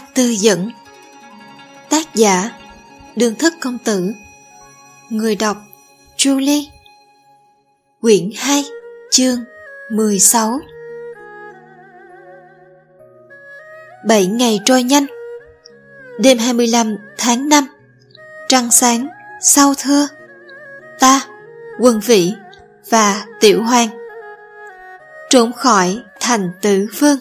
Tư dẫn. Tác giả Đường Thất Công Tử. Người đọc Julie. Quyển 2, chương 16. 7 ngày trôi nhanh. Đêm 25 tháng 5, trăng sáng, sao thưa. Ta, Quân Vĩ và Tiểu Hoang trốn khỏi thành Tử Vương.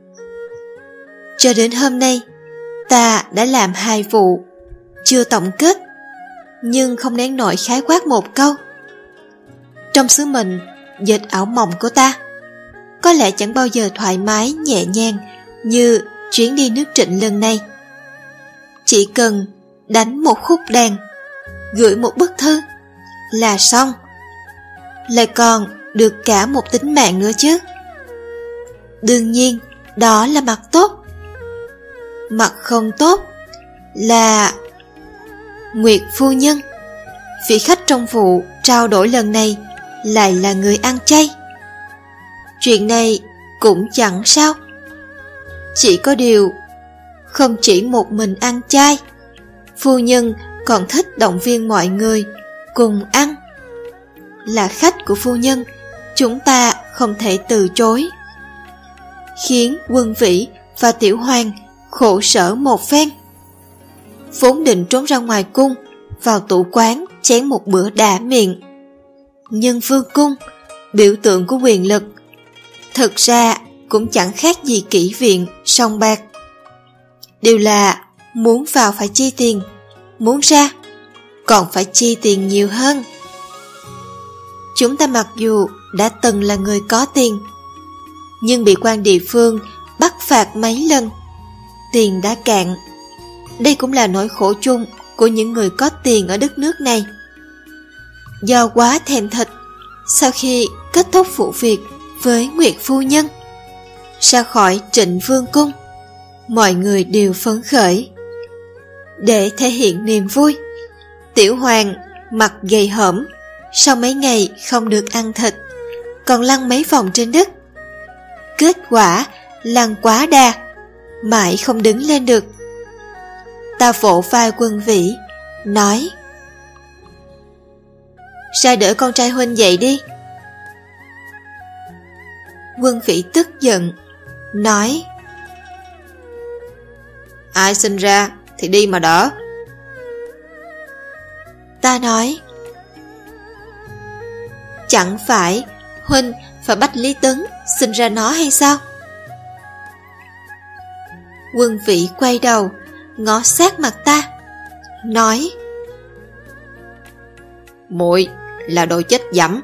Cho đến hôm nay, ta đã làm 2 vụ, chưa tổng kết, nhưng không nén nổi khái quát một câu. Trong sứ mệnh dệt ảo mộng của ta, có lẽ chẳng bao giờ thoải mái nhẹ nhàng như chuyến đi nước Trịnh lần này. Chỉ cần đánh một khúc đàn, gửi một bức thư là xong, lại còn được cả một tính mạng nữa chứ. Đương nhiên đó là mặt tốt. Mặt không tốt là Nguyệt phu nhân, vị khách trong vụ trao đổi lần này, lại là người ăn chay. Chuyện này cũng chẳng sao. Chỉ có điều, không chỉ một mình ăn chay, phu nhân còn thích động viên mọi người cùng ăn. Là khách của phu nhân, chúng ta không thể từ chối. Khiến Quân Vĩ và Tiểu Hoang khổ sở một phen. Vốn định trốn ra ngoài cung, vào tủ quán chén một bữa đã miệng. Nhưng vương cung, biểu tượng của quyền lực, thực ra cũng chẳng khác gì kỹ viện, sòng bạc. Đều là muốn vào phải chi tiền, muốn ra còn phải chi tiền nhiều hơn. Chúng ta mặc dù đã từng là người có tiền, nhưng bị quan địa phương bắt phạt mấy lần, tiền đã cạn. Đây cũng là nỗi khổ chung của những người có tiền ở đất nước này. Do quá thèm thịt, sau khi kết thúc vụ việc với Nguyệt phu nhân, ra khỏi Trịnh Vương cung, mọi người đều phấn khởi. Để thể hiện niềm vui, Tiểu Hoàng mặt gầy hõm, sau mấy ngày không được ăn thịt, còn lăn mấy vòng trên đất. Kết quả lăn quá đà, mãi không đứng lên được. Ta vỗ vai Quân Vĩ, nói: "Ra đỡ con trai huynh dậy đi." Quân Vĩ tức giận, nói: "Ai sinh ra thì đi mà đỡ." Ta nói: "Chẳng phải huynh và Bách Lý Tấn sinh ra nó hay sao?" Quân Vĩ quay đầu, ngó sát mặt ta, nói: "Muội là đồ chết dẫm."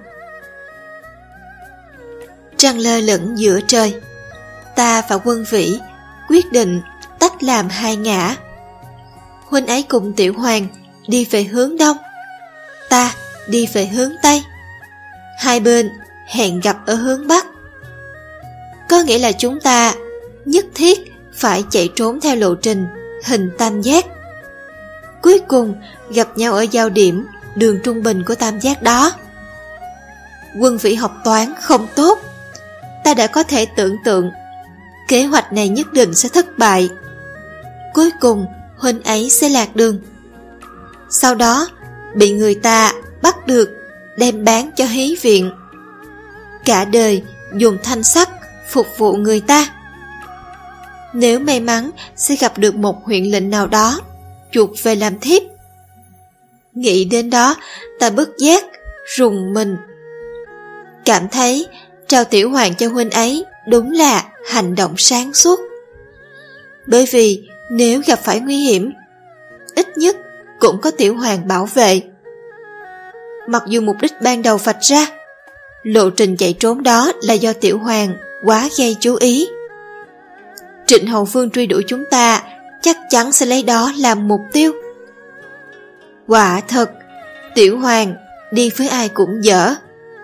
Trăng lơ lửng giữa trời, ta và Quân Vĩ quyết định tách làm 2 ngả. Huynh ấy cùng Tiểu Hoàng đi về hướng đông, ta đi về hướng tây. Hai bên hẹn gặp ở hướng bắc. Có nghĩa là chúng ta nhất thiết phải chạy trốn theo lộ trình hình tam giác. Cuối cùng gặp nhau ở giao điểm đường trung bình của tam giác đó. Quân Vĩ học toán không tốt, ta đã có thể tưởng tượng kế hoạch này nhất định sẽ thất bại. Cuối cùng huynh ấy sẽ lạc đường, sau đó bị người ta bắt được, đem bán cho hí viện. Cả đời dùng thanh sắt phục vụ người ta. Nếu may mắn sẽ gặp được một huyện lệnh nào đó chuộc về làm thiếp. Nghĩ đến đó, ta bất giác rùng mình, cảm thấy trao Tiểu Hoàng cho huynh ấy đúng là hành động sáng suốt. Bởi vì nếu gặp phải nguy hiểm, ít nhất cũng có Tiểu Hoàng bảo vệ. Mặc dù mục đích ban đầu vạch ra, lộ trình chạy trốn đó là do Tiểu Hoàng quá gây chú ý. Trịnh Hầu Vương truy đuổi chúng ta chắc chắn sẽ lấy đó làm mục tiêu. Quả thật, Tiểu Hoàng đi với ai cũng dở.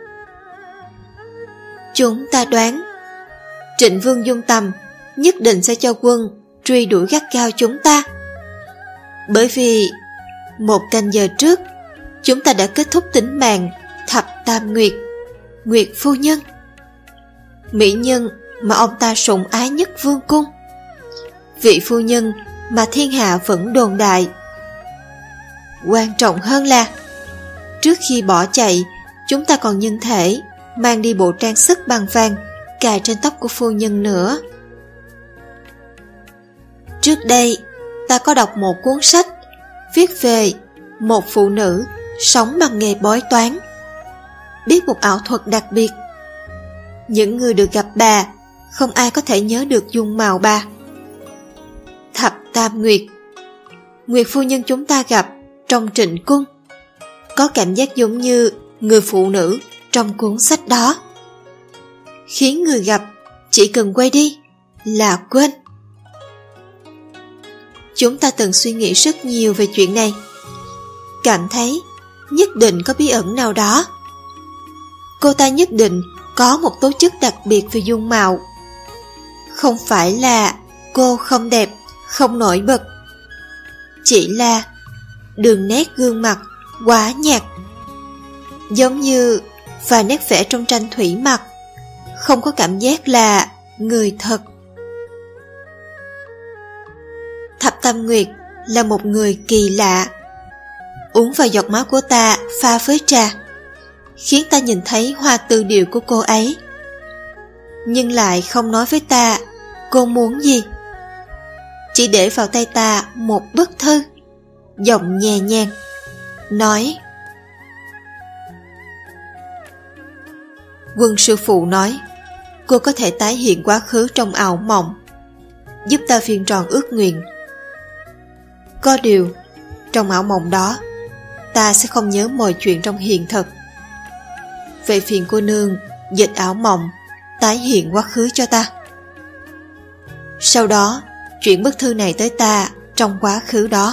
Chúng ta đoán Trịnh Vương Dung Tầm nhất định sẽ cho quân truy đuổi gắt gao chúng ta. Bởi vì 1 canh giờ trước, chúng ta đã kết thúc tính mạng Thập Tam Nguyệt, Nguyệt phu nhân, mỹ nhân mà ông ta sủng ái nhất vương cung. Vị phu nhân mà thiên hạ vẫn đồn đại. Quan trọng hơn là trước khi bỏ chạy, chúng ta còn nhân thể mang đi bộ trang sức bằng vàng cài trên tóc của phu nhân nữa. Trước đây, ta có đọc một cuốn sách viết về một phụ nữ sống bằng nghề bói toán, biết một ảo thuật đặc biệt. Những người được gặp bà, không ai có thể nhớ được dung mạo bà. Thập Tam Nguyệt, Nguyệt phu nhân chúng ta gặp trong Trịnh Cung, có cảm giác giống như người phụ nữ trong cuốn sách đó, khiến người gặp chỉ cần quay đi là quên. Chúng ta từng suy nghĩ rất nhiều về chuyện này, cảm thấy nhất định có bí ẩn nào đó. Cô ta nhất định có một tố chất đặc biệt về dung mạo. Không phải là cô không đẹp, không nổi bật, chỉ là đường nét gương mặt quá nhạt, giống như vài nét vẽ trong tranh thủy mặc, không có cảm giác là người thật. Thập Tam Nguyệt là một người kỳ lạ. Uống vào giọt máu của ta pha với trà, khiến ta nhìn thấy hoa tư điệu của cô ấy, nhưng lại không nói với ta cô muốn gì. Chỉ để vào tay ta một bức thư, giọng nhẹ nhàng nói: Quân sư phụ nói cô có thể tái hiện quá khứ trong ảo mộng, giúp ta viên tròn ước nguyện. Có điều, trong ảo mộng đó, ta sẽ không nhớ mọi chuyện trong hiện thực. Vậy phiền cô nương dịch ảo mộng, tái hiện quá khứ cho ta. Sau đó, chuyển bức thư này tới ta trong quá khứ đó.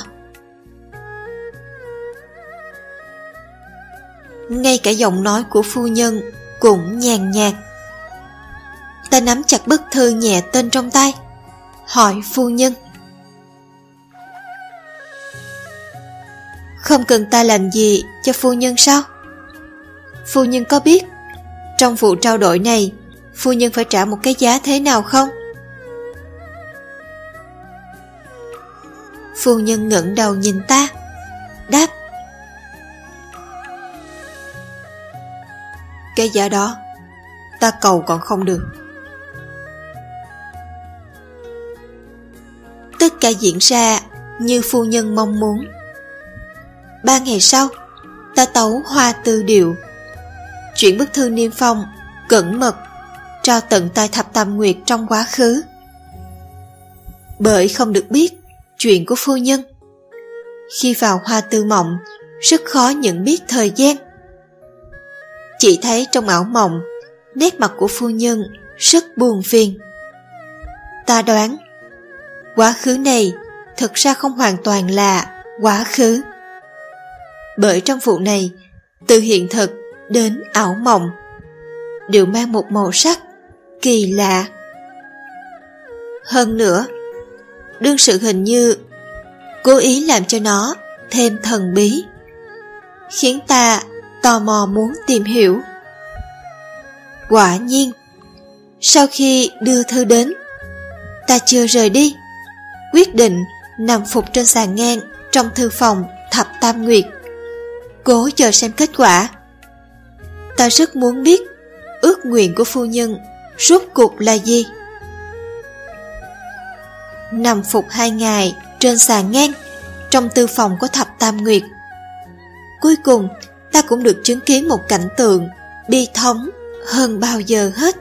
Ngay cả giọng nói của phu nhân cũng nhàn nhạt. Ta nắm chặt bức thư nhẹ tên trong tay, hỏi phu nhân: Không cần ta làm gì cho phu nhân sao? Phu nhân có biết trong vụ trao đổi này phu nhân phải trả một cái giá thế nào không? Phu nhân ngẩng đầu nhìn ta, đáp: Cái giá đó ta cầu còn không được. Tất cả diễn ra như phu nhân mong muốn. 3 ngày sau, ta tấu hoa tư điệu, chuyển bức thư niêm phong cẩn mật trao tận tay Thập Tam Nguyệt trong quá khứ. Bởi không được biết chuyện của phu nhân, khi vào hoa tư mộng rất khó nhận biết thời gian. Chỉ thấy trong ảo mộng, nét mặt của phu nhân rất buồn phiền. Ta đoán quá khứ này thực ra không hoàn toàn là quá khứ, bởi trong vụ này, từ hiện thực đến ảo mộng đều mang một màu sắc kỳ lạ. Hơn nữa, đương sự hình như cố ý làm cho nó thêm thần bí, khiến ta tò mò muốn tìm hiểu. Quả nhiên, sau khi đưa thư đến, ta chưa rời đi, quyết định nằm phục trên sàn ngang trong thư phòng Thập Tam Nguyệt, cố chờ xem kết quả. Ta rất muốn biết ước nguyện của phu nhân rốt cuộc là gì. Nằm phục 2 ngày trên sàn ngang trong tư phòng của Thập Tam Nguyệt, cuối cùng ta cũng được chứng kiến một cảnh tượng bi thống hơn bao giờ hết.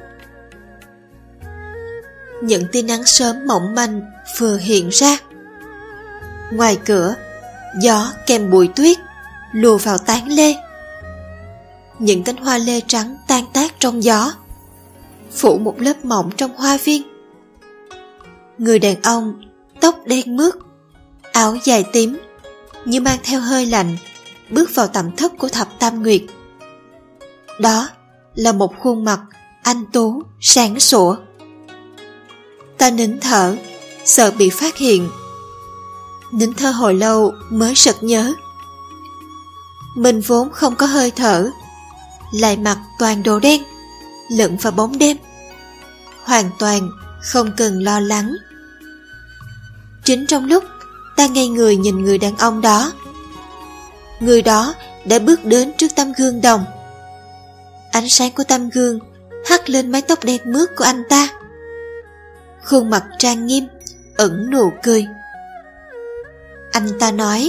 Những tia nắng sớm mỏng manh vừa hiện ra. Ngoài cửa, gió kèm bụi tuyết lùa vào tán lê. Những cánh hoa lê trắng tan tác trong gió, phủ một lớp mỏng trong hoa viên. Người đàn ông tóc đen mướt, áo dài tím, như mang theo hơi lạnh, bước vào tẩm thất của Thập Tam Nguyệt. Đó là một khuôn mặt anh tú sáng sủa. Ta nín thở, sợ bị phát hiện. Nín thở hồi lâu mới sực nhớ, mình vốn không có hơi thở, lại mặc toàn đồ đen, lẫn vào bóng đêm, hoàn toàn không cần lo lắng. Chính trong lúc ta ngây người nhìn người đàn ông đó, người đó đã bước đến trước tấm gương đồng. Ánh sáng của tấm gương hắt lên mái tóc đen mướt của anh ta. Khuôn mặt trang nghiêm, ẩn nụ cười. Anh ta nói: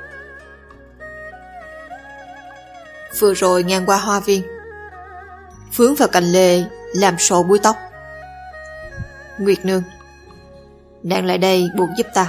vừa rồi ngang qua hoa viên, vướng vào cành lê làm sổ búi tóc. Nguyệt nương, nàng lại đây buộc giúp ta.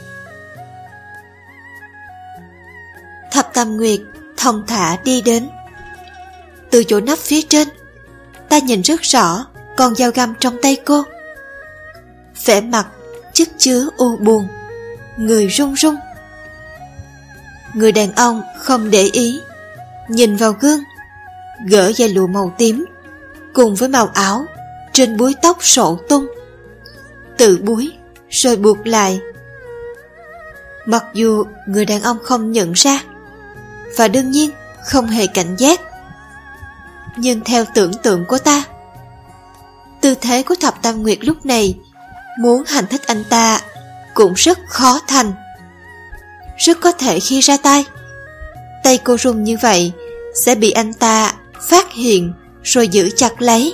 Thập Tam Nguyệt thong thả đi đến. Từ chỗ nắp phía trên, ta nhìn rất rõ con dao găm trong tay cô. Vẻ mặt chất chứa u buồn, người run run. Người đàn ông không để ý, nhìn vào gương, gỡ dây lụa màu tím cùng với màu áo trên búi tóc sổ tung, tự búi rồi buộc lại. Mặc dù người đàn ông không nhận ra, và đương nhiên không hề cảnh giác, nhưng theo tưởng tượng của ta, tư thế của Thập Tam Nguyệt lúc này muốn hành thích anh ta cũng rất khó thành. Rất có thể khi ra tay, tay cô run như vậy sẽ bị anh ta phát hiện rồi giữ chặt lấy.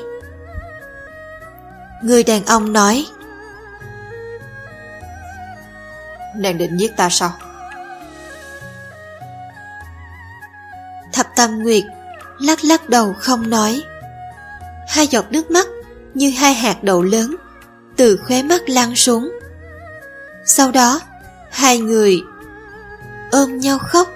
Người đàn ông nói: nàng định giết ta sao? Thập Tam Nguyệt lắc lắc đầu không nói. Hai giọt nước mắt như hai hạt đậu lớn từ khóe mắt lăn xuống. Sau đó hai người ôm nhau khóc.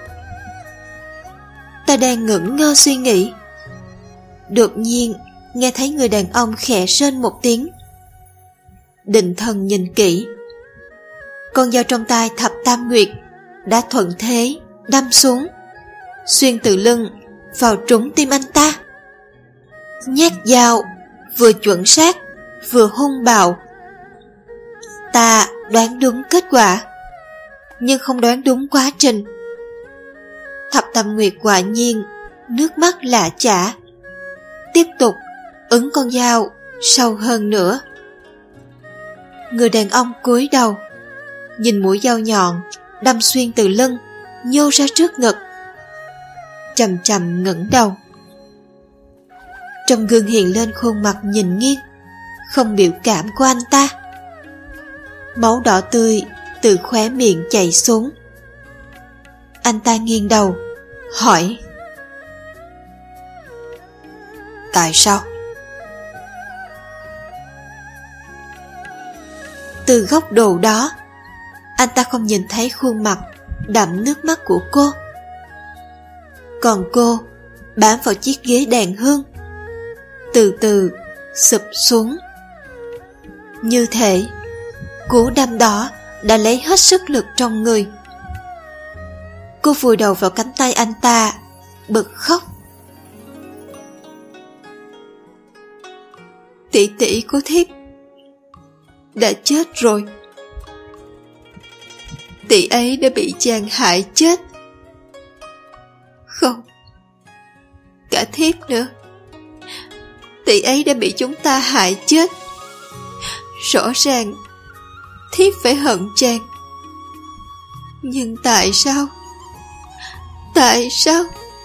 Ta đang ngẩn ngơ suy nghĩ, đột nhiên nghe thấy người đàn ông khẽ rên một tiếng. Định thần nhìn kỹ, con dao trong tay Thập Tam Nguyệt đã thuận thế đâm xuống, xuyên từ lưng vào trúng tim anh ta. Nhát dao vừa chuẩn xác vừa hung bạo. Ta đoán đúng kết quả, nhưng không đoán đúng quá trình. Thập Tam Nguyệt quả nhiên nước mắt lạ chả, tiếp tục ấn con dao sâu hơn nữa. Người đàn ông cúi đầu, nhìn mũi dao nhọn đâm xuyên từ lưng nhô ra trước ngực, chậm chậm ngẩng đầu. Trong gương hiện lên khuôn mặt nhìn nghiêng, không biểu cảm của anh ta. Máu đỏ tươi từ khóe miệng chảy xuống. Anh ta nghiêng đầu hỏi: tại sao? Từ góc độ đó, anh ta không nhìn thấy khuôn mặt đẫm nước mắt của cô. Còn cô bám vào chiếc ghế đàn hương, từ từ sụp xuống. Như thể cú đâm đó đã lấy hết sức lực trong người. Cô vùi đầu vào cánh tay anh ta, bật khóc. Tỷ tỷ của thiếp đã chết rồi. Tỷ ấy đã bị chàng hại chết. Không, cả thiếp nữa. Tỷ ấy đã bị chúng ta hại chết. Rõ ràng thiếp phải hận chàng, nhưng tại sao? Tại sao?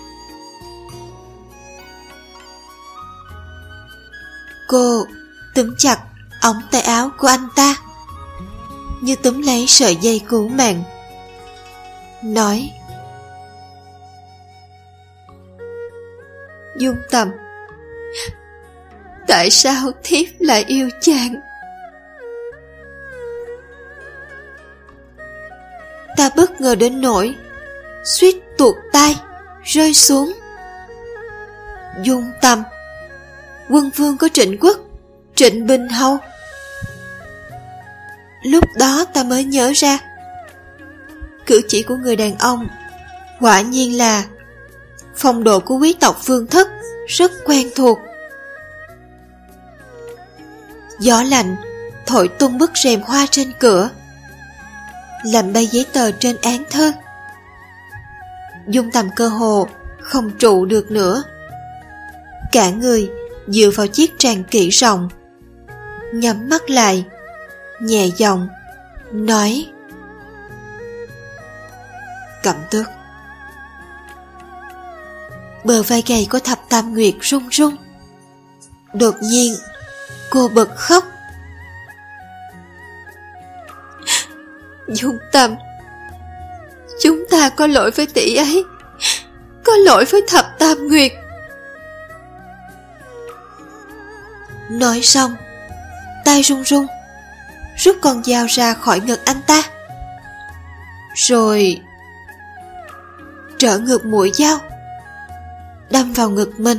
Cô túm chặt ống tay áo của anh ta, như túm lấy sợi dây cứu mạng, nói: Dung Tầm, tại sao thiếp lại yêu chàng? Ta bất ngờ đến nỗi suýt tuột tay rơi xuống. Dung Tầm, quân vương của Trịnh quốc, Trịnh Bình Hầu. Lúc đó ta mới nhớ ra, cử chỉ của người đàn ông quả nhiên là phong độ của quý tộc Vương Thất rất quen thuộc. Gió lạnh thổi tung bức rèm hoa trên cửa, làm bay giấy tờ trên án thơ. Dung Tầm cơ hồ không trụ được nữa, cả người dựa vào chiếc tràng kỹ rộng, nhắm mắt lại, nhẹ giọng nói: Cẩm Tước. Bờ vai gầy của Thập Tam Nguyệt run run. Đột nhiên cô bật khóc. Dung Tâm, chúng ta có lỗi với tỷ ấy, có lỗi với Thập Tam Nguyệt. Nói xong, tay run run rút con dao ra khỏi ngực anh ta, rồi trở ngược mũi dao đâm vào ngực mình.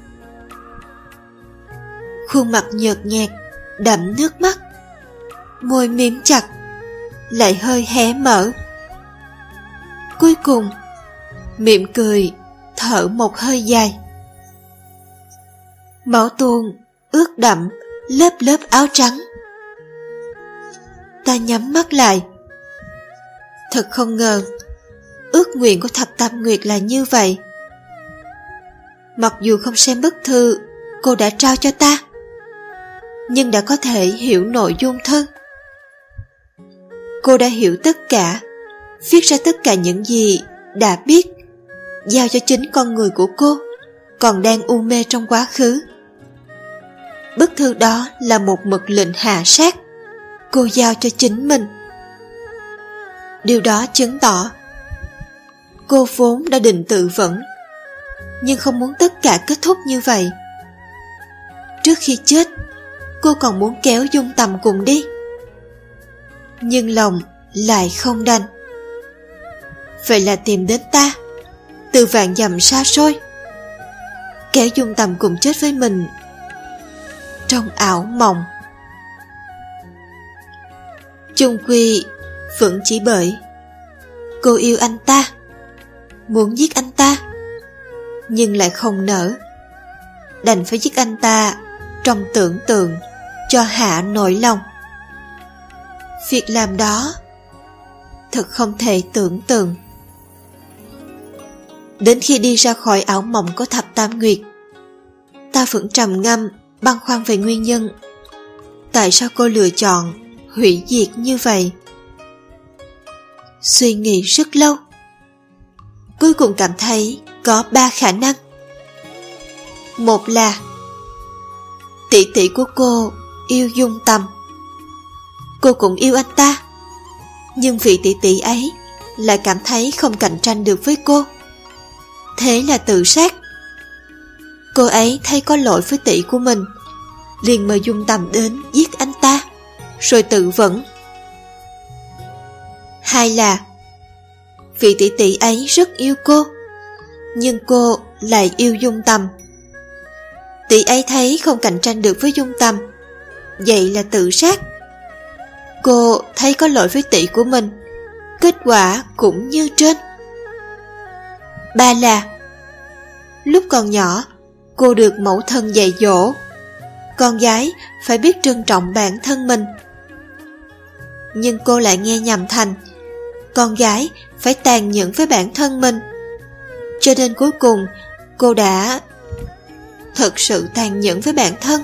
Khuôn mặt nhợt nhạt đẫm nước mắt, môi mím chặt lại hơi hé mở. Cuối cùng mỉm cười thở một hơi dài. Máu tuôn ướt đẫm lớp lớp áo trắng. Ta nhắm mắt lại. Thật không ngờ ước nguyện của Thập Tam Nguyệt là như vậy. Mặc dù không xem bức thư cô đã trao cho ta, nhưng đã có thể hiểu nội dung thư. Cô đã hiểu tất cả, viết ra tất cả những gì đã biết, giao cho chính con người của cô còn đang u mê trong quá khứ. Bức thư đó là một mật lệnh hạ sát cô giao cho chính mình. Điều đó chứng tỏ cô vốn đã định tự vẫn, nhưng không muốn tất cả kết thúc như vậy. Trước khi chết, cô còn muốn kéo Dung Tầm cùng đi, nhưng lòng lại không đành. Vậy là tìm đến ta, từ vạn dặm xa xôi, kéo Dung Tầm cùng chết với mình trong ảo mộng. Chung quy vẫn chỉ bởi cô yêu anh ta, muốn giết anh ta, nhưng lại không nỡ, đành phải giết anh ta trong tưởng tượng cho hạ nỗi lòng. Việc làm đó thật không thể tưởng tượng. Đến khi đi ra khỏi ảo mộng của Thập Tam Nguyệt, ta vẫn trầm ngâm băn khoăn về nguyên nhân tại sao cô lựa chọn hủy diệt như vậy. Suy nghĩ rất lâu, cuối cùng cảm thấy có 3 khả năng. Một là tỷ tỷ của cô yêu Dung Tầm, cô cũng yêu anh ta, nhưng vị tỷ tỷ ấy lại cảm thấy không cạnh tranh được với cô, thế là tự sát. Cô ấy thấy có lỗi với tỷ của mình, liền mời Dung Tầm đến giết anh ta, rồi tự vẫn. Hai là vị tỷ tỷ ấy rất yêu cô, nhưng cô lại yêu Dung Tầm. Tỷ ấy thấy không cạnh tranh được với Dung Tầm, vậy là tự sát. Cô thấy có lỗi với tỷ của mình, kết quả cũng như trên. Ba là lúc còn nhỏ, cô được mẫu thân dạy dỗ, con gái phải biết trân trọng bản thân mình. Nhưng cô lại nghe nhầm thành con gái phải tàn nhẫn với bản thân mình, cho nên cuối cùng cô đã thật sự tàn nhẫn với bản thân.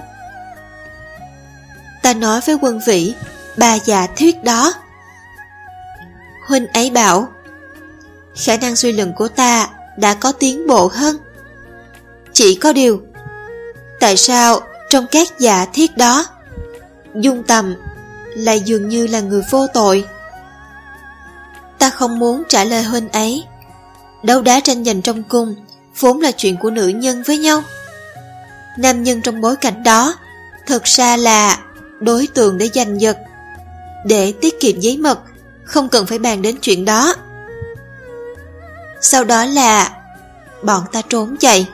Ta nói với Quân Vĩ 3 giả thuyết đó. Huynh ấy bảo khả năng suy luận của ta đã có tiến bộ hơn. Chỉ có điều, tại sao trong các giả thiết đó, Dung Tầm lại dường như là người vô tội? Ta không muốn trả lời huynh ấy. Đấu đá tranh giành trong cung vốn là chuyện của nữ nhân với nhau. Nam nhân trong bối cảnh đó thực ra là đối tượng để giành giật. Để tiết kiệm giấy mật, không cần phải bàn đến chuyện đó. Sau đó là bọn ta trốn chạy.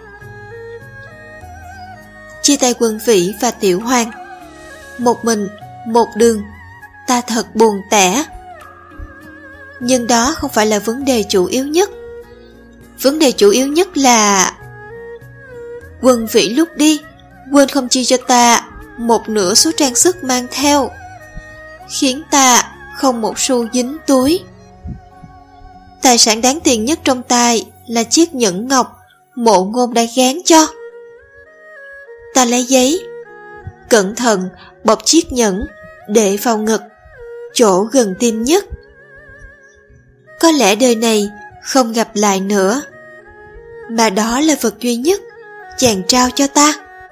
Chia tay Quân Vĩ và Tiểu Hoàng, một mình, một đường, ta thật buồn tẻ. Nhưng đó không phải là vấn đề chủ yếu nhất. Vấn đề chủ yếu nhất là Quân Vĩ lúc đi quên không chia cho ta một nửa số trang sức mang theo, khiến ta không một xu dính túi. Tài sản đáng tiền nhất trong tay là chiếc nhẫn ngọc Mộ Ngôn đã gán cho. Ta lấy giấy cẩn thận bọc chiếc nhẫn để vào ngực, chỗ gần tim nhất. Có lẽ đời này không gặp lại nữa, mà đó là vật duy nhất chàng trao cho ta.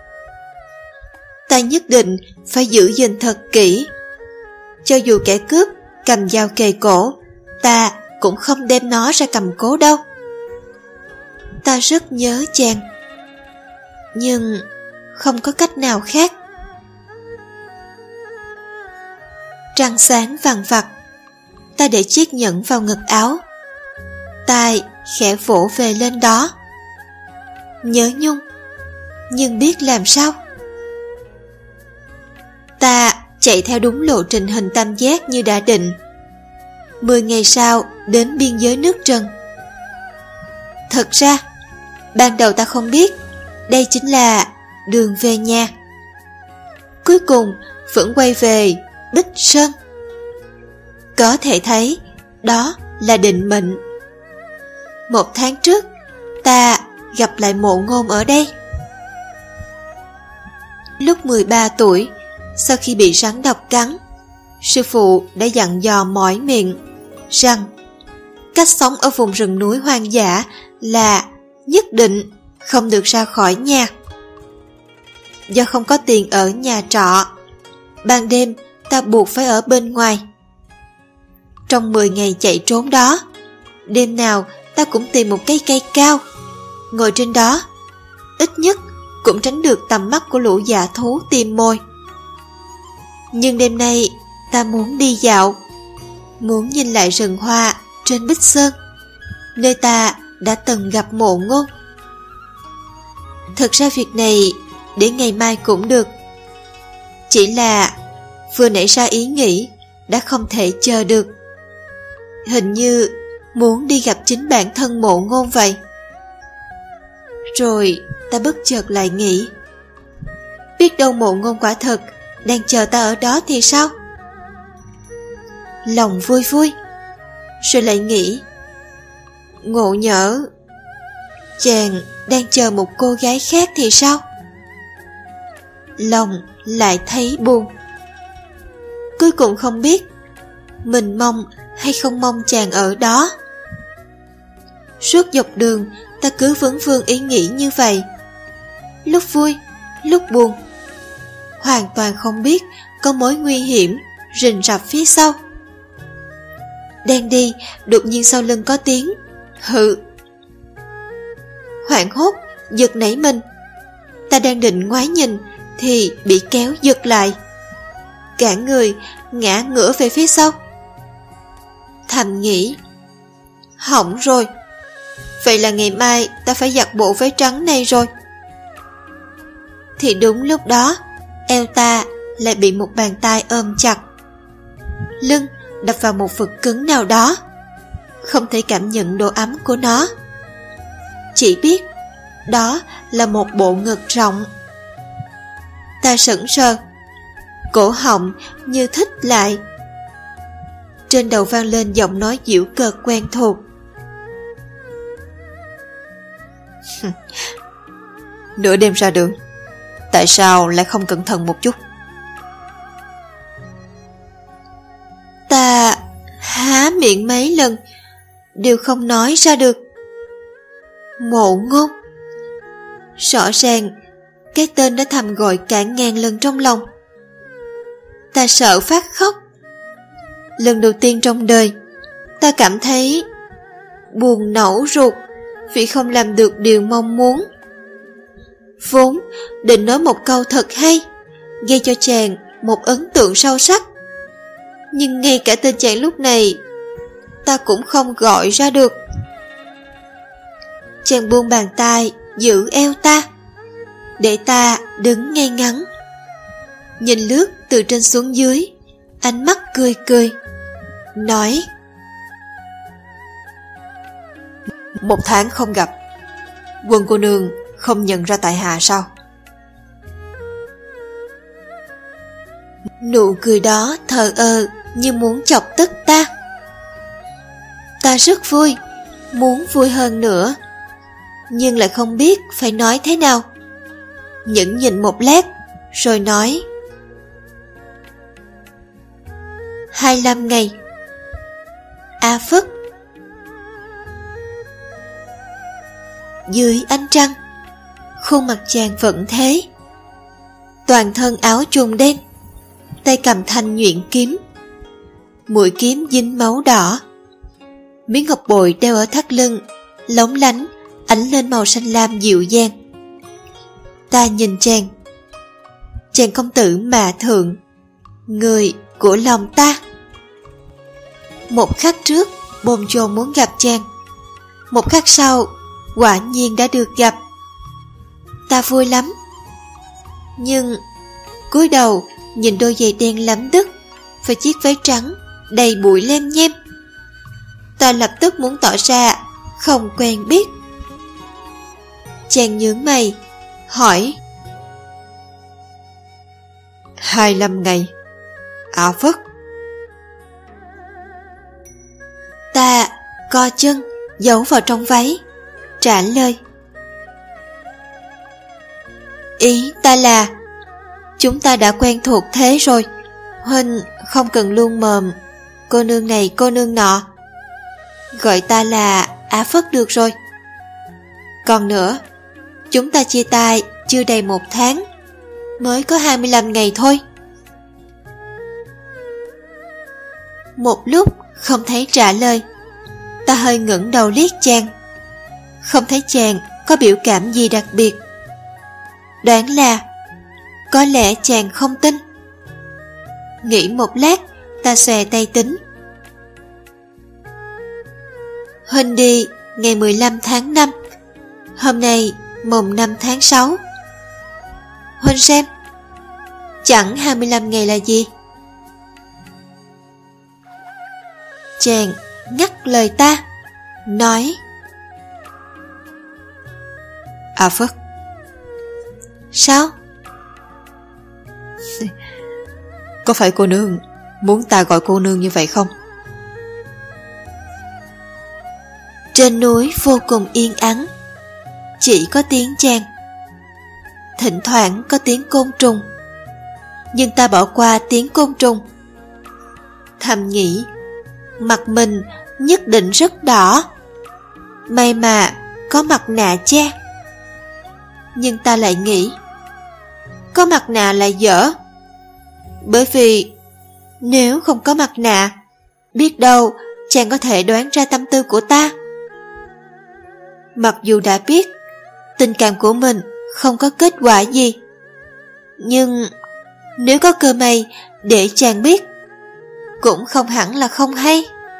Ta nhất định phải giữ gìn thật kỹ. Cho dù kẻ cướp cầm dao kề cổ, ta cũng không đem nó ra cầm cố đâu. Ta rất nhớ chàng, nhưng không có cách nào khác. Trăng sáng vằng vặc, ta để chiếc nhẫn vào ngực áo, tai khẽ vỗ về lên đó. Nhớ nhung, nhưng biết làm sao. Ta chạy theo đúng lộ trình hình tam giác như đã định. 10 ngày sau đến biên giới nước Trần. Thật ra, ban đầu ta không biết đây chính là đường về nhà. Cuối cùng vẫn quay về Bích Sơn. Có thể thấy đó là định mệnh. 1 tháng trước, ta gặp lại Mộ Ngôn ở đây. Lúc 13 tuổi, sau khi bị rắn độc cắn, sư phụ đã dặn dò mỏi miệng rằng cách sống ở vùng rừng núi hoang dã là nhất định không được ra khỏi nhà. Do không có tiền ở nhà trọ, ban đêm ta buộc phải ở bên ngoài. Trong 10 ngày chạy trốn đó, đêm nào ta cũng tìm một cái cây cao, ngồi trên đó, ít nhất cũng tránh được tầm mắt của lũ dã thú tìm mồi. Nhưng đêm nay ta muốn đi dạo, muốn nhìn lại rừng hoa trên Bích Sơn, nơi ta đã từng gặp Mộ Ngôn. Thật ra việc này để ngày mai cũng được, chỉ là vừa nảy ra ý nghĩ đã không thể chờ được. Hình như muốn đi gặp chính bản thân Mộ Ngôn vậy. Rồi ta bất chợt lại nghĩ, biết đâu Mộ Ngôn quả thật đang chờ ta ở đó thì sao? Lòng vui vui, rồi lại nghĩ, ngộ nhỡ chàng đang chờ một cô gái khác thì sao? Lòng lại thấy buồn. Cuối cùng không biết mình mong hay không mong chàng ở đó. Suốt dọc đường ta cứ vấn vương ý nghĩ như vậy, lúc vui, lúc buồn, hoàn toàn không biết có mối nguy hiểm rình rập phía sau. Đang đi, đột nhiên sau lưng có tiếng hự. Hoảng hốt, giật nảy mình. Ta đang định ngoái nhìn thì bị kéo giật lại, cả người ngã ngửa về phía sau. Thầm nghĩ, hỏng rồi, vậy là ngày mai ta phải giặt bộ váy trắng này rồi. Thì đúng lúc đó, eo ta lại bị một bàn tay ôm chặt. Lưng đập vào một vật cứng nào đó, không thể cảm nhận độ ấm của nó. Chỉ biết đó là một bộ ngực rộng. Ta sững sờ, cổ họng như thít lại. Trên đầu vang lên giọng nói giễu cợt quen thuộc. Nửa đêm ra đường, tại sao lại không cẩn thận một chút? Ta há miệng mấy lần đều không nói ra được. Mộ Ngôn. Rõ ràng cái tên đã thầm gọi cả ngàn lần trong lòng. Ta sợ phát khóc. Lần đầu tiên trong đời, ta cảm thấy buồn nẫu ruột vì không làm được điều mong muốn. Vốn định nói một câu thật hay, gây cho chàng một ấn tượng sâu sắc, nhưng ngay cả tên chàng lúc này ta cũng không gọi ra được. Chàng buông bàn tay giữ eo ta, để ta đứng ngay ngắn, nhìn lướt từ trên xuống dưới, ánh mắt cười cười, nói: 1 tháng không gặp, Quân cô nương không nhận ra tại hạ sao? Nụ cười đó thờ ơ như muốn chọc tức ta. Ta rất vui, muốn vui hơn nữa, nhưng lại không biết phải nói thế nào. Nhẫn nhịn một lát rồi nói: 25 ngày. A Phất. dưới ánh trăng, khuôn mặt chàng vẫn thế. Toàn thân áo trùng đen, tay cầm thanh nhuyễn kiếm, mũi kiếm dính máu đỏ. Miếng ngọc bội đeo ở thắt lưng lóng lánh, ánh lên màu xanh lam dịu dàng. Ta nhìn chàng, chàng công tử mạ thượng, người của lòng ta. Một khắc trước bồn chồn muốn gặp chàng, một khắc sau quả nhiên đã được gặp. Ta vui lắm, nhưng cúi đầu nhìn đôi giày đen lấm đứt và chiếc váy trắng đầy bụi lem nhem. Ta lập tức muốn tỏ ra không quen biết. Chàng nhướng mày hỏi: 25 ngày, áo phất. Ta co chân giấu vào trong váy, trả lời: ý ta là chúng ta đã quen thuộc thế rồi, huynh không cần luôn mồm cô nương này cô nương nọ, gọi ta là Á Phất được rồi. Còn nữa, chúng ta chia tay chưa đầy 1 tháng, mới có 25 ngày thôi. Một lúc không thấy trả lời, ta hơi ngẩng đầu liếc chàng, không thấy chàng có biểu cảm gì đặc biệt. Đoán là có lẽ chàng không tin. Nghĩ một lát, ta xòe tay tính. Huynh đi ngày 15 tháng 5, hôm nay mùng 5 tháng 6. Huynh xem, chẳng 25 ngày là gì. Chàng ngắt lời ta, nói: À Phất. Sao? Có phải cô nương muốn ta gọi cô nương như vậy không? Trên núi vô cùng yên ắng, chỉ có tiếng chàng, thỉnh thoảng có tiếng côn trùng, nhưng ta bỏ qua tiếng côn trùng, thầm nghĩ mặt mình nhất định rất đỏ, may mà có mặt nạ che. Nhưng ta lại nghĩ có mặt nạ là dở, bởi vì nếu không có mặt nạ, biết đâu chàng có thể đoán ra tâm tư của ta. Mặc dù đã biết tình cảm của mình không có kết quả gì, nhưng nếu có cơ may để chàng biết, cũng không hẳn là không hay.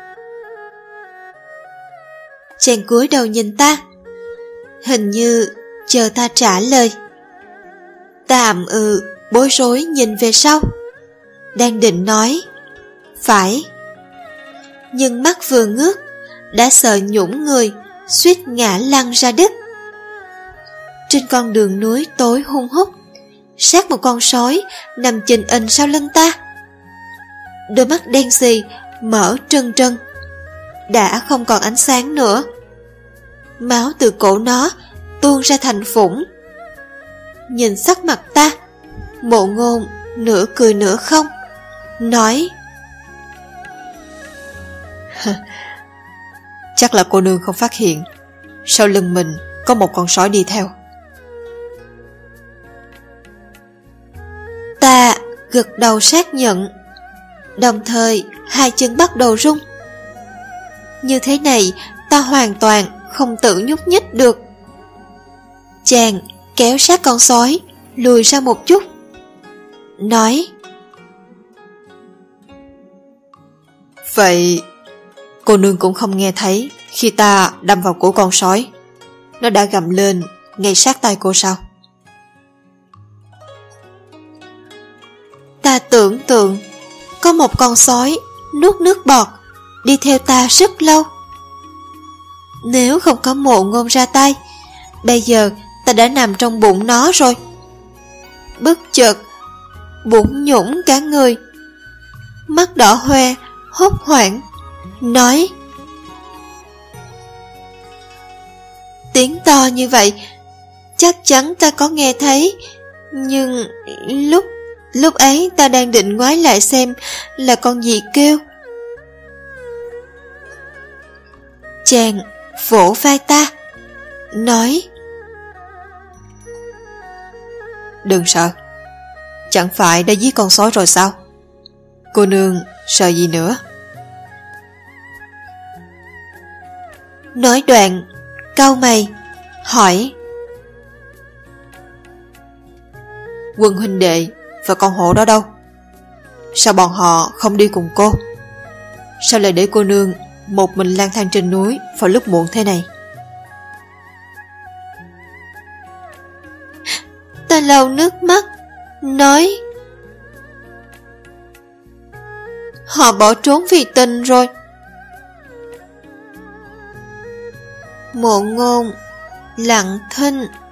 Chàng cúi đầu nhìn ta, hình như chờ ta trả lời. Ta ậm bối rối nhìn về sau, đang định nói phải, nhưng mắt vừa ngước đã sợ nhũn người, suýt ngã lăn ra đất. Trên con đường núi tối hun hút, sát một con sói nằm chình ình sau lưng ta. Đôi mắt đen xì mở trân trân, đã không còn ánh sáng nữa. Máu từ cổ nó tuôn ra thành phủng. Nhìn sắc mặt ta, Mộ Ngôn nửa cười nửa không, nói: Chắc là cô nương không phát hiện sau lưng mình có một con sói đi theo. Ta gật đầu xác nhận, đồng thời hai chân bắt đầu rung. Như thế này ta hoàn toàn không tự nhúc nhích được. Chàng kéo sát con sói lùi ra một chút, nói: Vậy cô nương cũng không nghe thấy khi ta đâm vào cổ con sói, nó đã gầm lên ngay sát tai cô sao? Ta tưởng tượng có một con sói nuốt nước bọt đi theo ta rất lâu. Nếu không có Mộ Ngôn ra tay, bây giờ ta đã nằm trong bụng nó rồi. Bất chợt bụng nhũng cả người, mắt đỏ hoe, hốt hoảng, nói: Tiếng to như vậy chắc chắn ta có nghe thấy, nhưng lúc ấy ta đang định ngoái lại xem là con gì kêu. Chàng vỗ vai ta, nói: Đừng sợ, chẳng phải đã giết con sói rồi sao? Cô nương sợ gì nữa? Nói đoạn, cau mày, hỏi: Quân huynh đệ và con hổ đó đâu? Sao bọn họ không đi cùng cô? Sao lại để cô nương một mình lang thang trên núi vào lúc muộn thế này? Ta lau nước mắt, nói: Họ bỏ trốn vì tình rồi. Mộ Ngôn lặng thinh